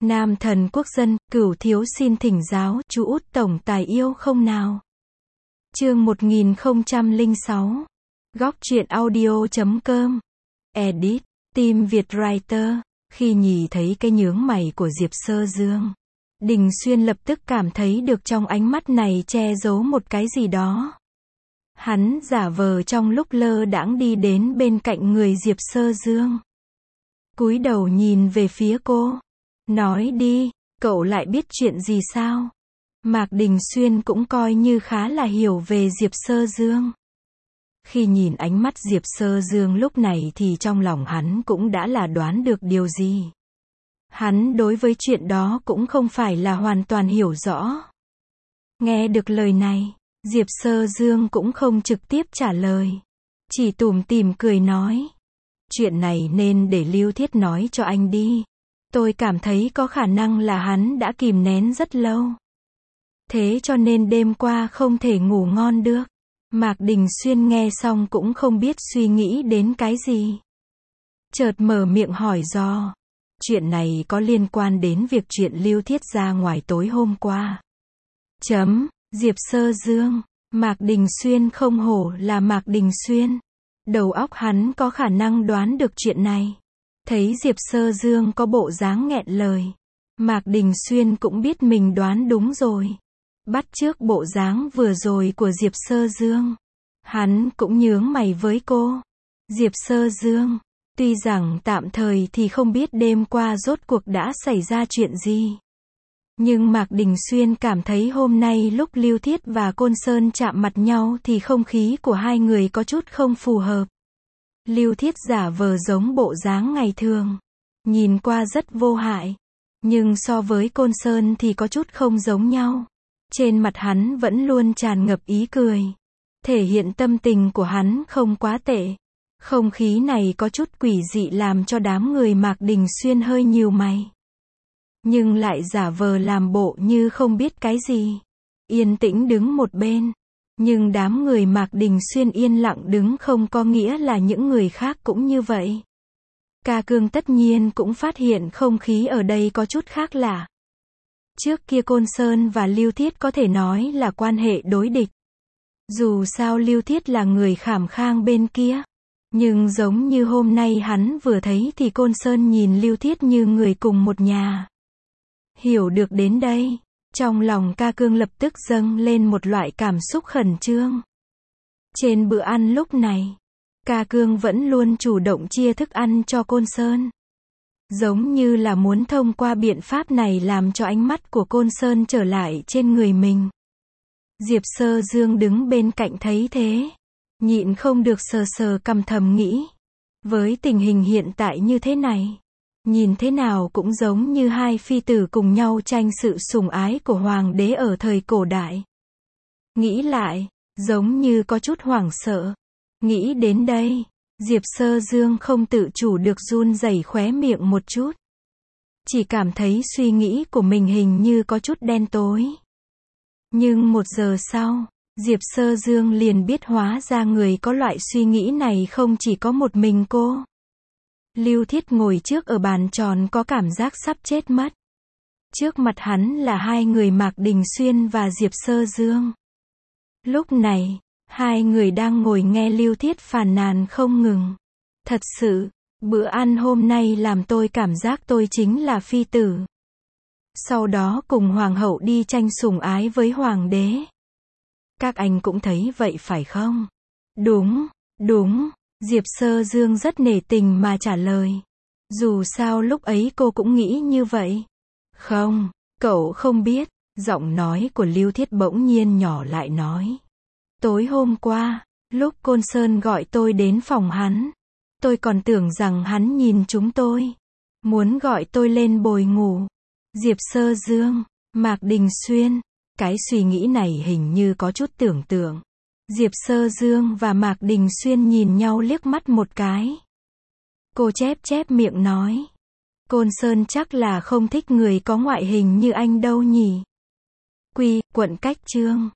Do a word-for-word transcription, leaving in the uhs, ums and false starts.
Nam thần quốc dân, cửu thiếu xin thỉnh giáo, chú út tổng tài yêu không nào? Chương một nghìn không trăm lẻ sáu. Góc truyện audio chấm com. Edit. Team Việt Writer. Khi nhìn thấy cái nhướng mày của Diệp Sơ Dương, Đình Xuyên lập tức cảm thấy được trong ánh mắt này che giấu một cái gì đó. Hắn giả vờ trong lúc lơ đãng đi đến bên cạnh người Diệp Sơ Dương, cúi đầu nhìn về phía cô. Nói đi, cậu lại biết chuyện gì sao? Mạc Đình Xuyên cũng coi như khá là hiểu về Diệp Sơ Dương. Khi nhìn ánh mắt Diệp Sơ Dương lúc này thì trong lòng hắn cũng đã là đoán được điều gì. Hắn đối với chuyện đó cũng không phải là hoàn toàn hiểu rõ. Nghe được lời này, Diệp Sơ Dương cũng không trực tiếp trả lời, chỉ tủm tỉm cười nói. Chuyện này nên để Lưu Thiết nói cho anh đi. Tôi cảm thấy có khả năng là hắn đã kìm nén rất lâu. Thế cho nên đêm qua không thể ngủ ngon được. Mạc Đình Xuyên nghe xong cũng không biết suy nghĩ đến cái gì. Chợt mở miệng hỏi dò. Chuyện này có liên quan đến việc chuyện Lưu Thiết ra ngoài tối hôm qua. Chấm, Diệp Sơ Dương. Mạc Đình Xuyên không hổ là Mạc Đình Xuyên. Đầu óc hắn có khả năng đoán được chuyện này. Thấy Diệp Sơ Dương có bộ dáng nghẹn lời, Mạc Đình Xuyên cũng biết mình đoán đúng rồi. Bắt chước bộ dáng vừa rồi của Diệp Sơ Dương, hắn cũng nhướng mày với cô. Diệp Sơ Dương, tuy rằng tạm thời thì không biết đêm qua rốt cuộc đã xảy ra chuyện gì, nhưng Mạc Đình Xuyên cảm thấy hôm nay lúc Lưu Thiết và Côn Sơn chạm mặt nhau thì không khí của hai người có chút không phù hợp. Lưu Thiết giả vờ giống bộ dáng ngày thường, nhìn qua rất vô hại, nhưng so với Côn Sơn thì có chút không giống nhau. Trên mặt hắn vẫn luôn tràn ngập ý cười, thể hiện tâm tình của hắn không quá tệ. Không khí này có chút quỷ dị làm cho đám người Mạc Đình Xuyên hơi nhíu mày, nhưng lại giả vờ làm bộ như không biết cái gì, yên tĩnh đứng một bên. Nhưng đám người Mạc Đình Xuyên yên lặng đứng không có nghĩa là những người khác cũng như vậy. Ca Cương tất nhiên cũng phát hiện không khí ở đây có chút khác lạ. Trước kia Côn Sơn và Lưu Thiết có thể nói là quan hệ đối địch. Dù sao Lưu Thiết là người khảm khang bên kia, nhưng giống như hôm nay hắn vừa thấy thì Côn Sơn nhìn Lưu Thiết như người cùng một nhà. Hiểu được đến đây, trong lòng Ca Cương lập tức dâng lên một loại cảm xúc khẩn trương. Trên bữa ăn lúc này, Ca Cương vẫn luôn chủ động chia thức ăn cho Côn Sơn, giống như là muốn thông qua biện pháp này làm cho ánh mắt của Côn Sơn trở lại trên người mình. Diệp Sơ Dương đứng bên cạnh thấy thế, nhịn không được sờ sờ cằm thầm nghĩ. Với tình hình hiện tại như thế này, nhìn thế nào cũng giống như hai phi tử cùng nhau tranh sự sủng ái của hoàng đế ở thời cổ đại. Nghĩ lại, giống như có chút hoảng sợ. Nghĩ đến đây, Diệp Sơ Dương không tự chủ được run rẩy khóe miệng một chút. Chỉ cảm thấy suy nghĩ của mình hình như có chút đen tối. Nhưng một giờ sau, Diệp Sơ Dương liền biết hóa ra người có loại suy nghĩ này không chỉ có một mình cô. Lưu Thiết ngồi trước ở bàn tròn có cảm giác sắp chết mất. Trước mặt hắn là hai người Mạc Đình Xuyên và Diệp Sơ Dương. Lúc này, hai người đang ngồi nghe Lưu Thiết phàn nàn không ngừng. Thật sự, bữa ăn hôm nay làm tôi cảm giác tôi chính là phi tử. Sau đó cùng hoàng hậu đi tranh sủng ái với hoàng đế. Các anh cũng thấy vậy phải không? Đúng, đúng. Diệp Sơ Dương rất nể tình mà trả lời. Dù sao lúc ấy cô cũng nghĩ như vậy. Không, cậu không biết. Giọng nói của Lưu Thiết bỗng nhiên nhỏ lại nói. Tối hôm qua, lúc Côn Sơn gọi tôi đến phòng hắn, tôi còn tưởng rằng hắn nhìn chúng tôi, muốn gọi tôi lên bồi ngủ. Diệp Sơ Dương, Mạc Đình Xuyên, cái suy nghĩ này hình như có chút tưởng tượng. Diệp Sơ Dương và Mạc Đình Xuyên nhìn nhau liếc mắt một cái. Cô chép chép miệng nói. Côn Sơn chắc là không thích người có ngoại hình như anh đâu nhỉ. Quy, quận Cách Chương.